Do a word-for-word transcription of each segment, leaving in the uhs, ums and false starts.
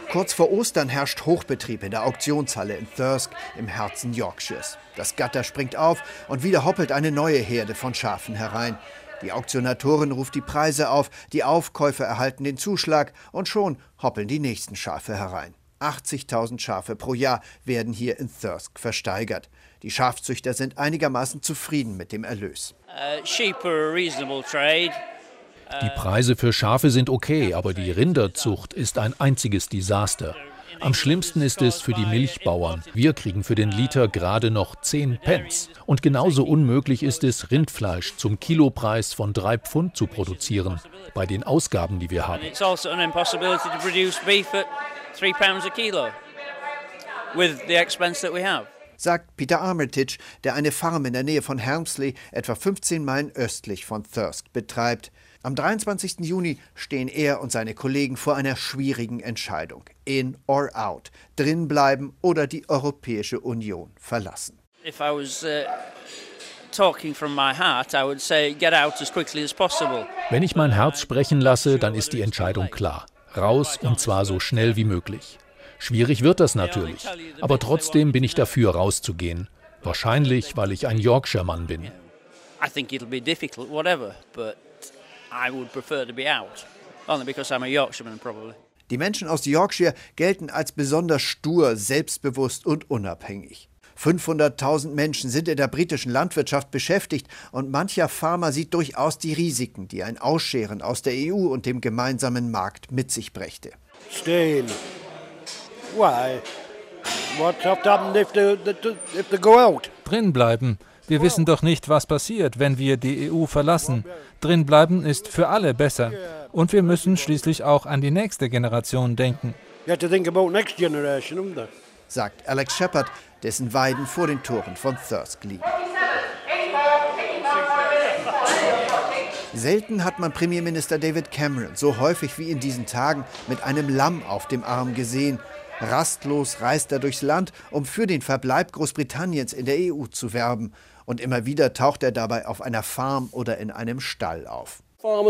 Kurz vor Ostern herrscht Hochbetrieb in der Auktionshalle in Thirsk im Herzen Yorkshires. Das Gatter springt auf und wieder hoppelt eine neue Herde von Schafen herein. Die Auktionatorin ruft die Preise auf, die Aufkäufer erhalten den Zuschlag und schon hoppeln die nächsten Schafe herein. achtzigtausend Schafe pro Jahr werden hier in Thirsk versteigert. Die Schafzüchter sind einigermaßen zufrieden mit dem Erlös. Uh, sheep are a reasonable trade. Die Preise für Schafe sind okay, aber die Rinderzucht ist ein einziges Desaster. Am schlimmsten ist es für die Milchbauern. Wir kriegen für den Liter gerade noch zehn Pence. Und genauso unmöglich ist es, Rindfleisch zum Kilopreis von drei Pfund zu produzieren, bei den Ausgaben, die wir haben. It's also an impossibility to produce beef at three pounds a kilo with the expense that we have. Sagt Peter Armitage, der eine Farm in der Nähe von Helmsley, etwa fünfzehn Meilen östlich von Thirsk, betreibt. Am dreiundzwanzigsten Juni stehen er und seine Kollegen vor einer schwierigen Entscheidung. In or out. Drin bleiben oder die Europäische Union verlassen. If I was uh, talking from my heart, I would say get out as quickly as possible. Wenn ich mein Herz sprechen lasse, dann ist die Entscheidung klar. Raus und zwar so schnell wie möglich. Schwierig wird das natürlich, aber trotzdem bin ich dafür, rauszugehen. Wahrscheinlich, weil ich ein Yorkshire-Mann bin. I think it'll be difficult, whatever, but I would prefer to be out. Only because I'm a Yorkshireman, probably. Die Menschen aus Yorkshire gelten als besonders stur, selbstbewusst und unabhängig. fünfhunderttausend Menschen sind in der britischen Landwirtschaft beschäftigt und mancher Farmer sieht durchaus die Risiken, die ein Ausscheren aus der E U und dem gemeinsamen Markt mit sich brächte. Staying. Why? What's happened if they, if they go out? Drin bleiben. Wir wissen doch nicht, was passiert, wenn wir die E U verlassen. Drin bleiben ist für alle besser. Und wir müssen schließlich auch an die nächste Generation denken. You have to think about next generation, haven't you? Sagt Alex Shepard, dessen Weiden vor den Toren von Thirsk liegen. Selten hat man Premierminister David Cameron so häufig wie in diesen Tagen mit einem Lamm auf dem Arm gesehen. Rastlos reist er durchs Land, um für den Verbleib Großbritanniens in der E U zu werben. Und immer wieder taucht er dabei auf einer Farm oder in einem Stall auf.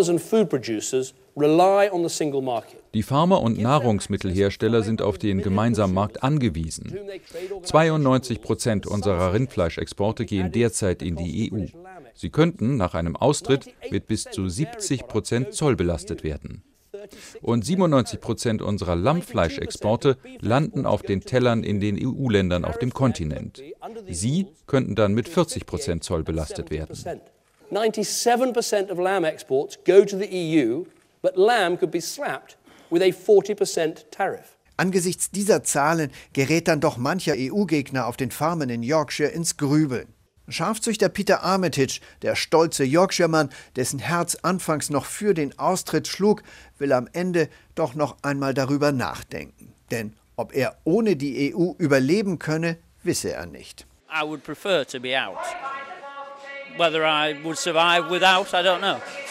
Die Farmer und Nahrungsmittelhersteller sind auf den gemeinsamen Markt angewiesen. zweiundneunzig Prozent unserer Rindfleischexporte gehen derzeit in die E U. Sie könnten nach einem Austritt mit bis zu siebzig Prozent Zoll belastet werden. Und siebenundneunzig Prozent unserer Lammfleischexporte landen auf den Tellern in den E U-Ländern auf dem Kontinent. Sie könnten dann mit vierzig Prozent Zoll belastet werden. ninety-seven percent of lamb exports go to the E U, but lamb could be slapped with a forty percent tariff. Angesichts dieser Zahlen gerät dann doch mancher E U-Gegner auf den Farmen in Yorkshire ins Grübeln. Schafzüchter Peter Armitage, der stolze Yorkshiremann, dessen Herz anfangs noch für den Austritt schlug, will am Ende doch noch einmal darüber nachdenken. Denn ob er ohne die E U überleben könne, wisse er nicht. I would prefer to be out. Whether I would survive without, I don't know.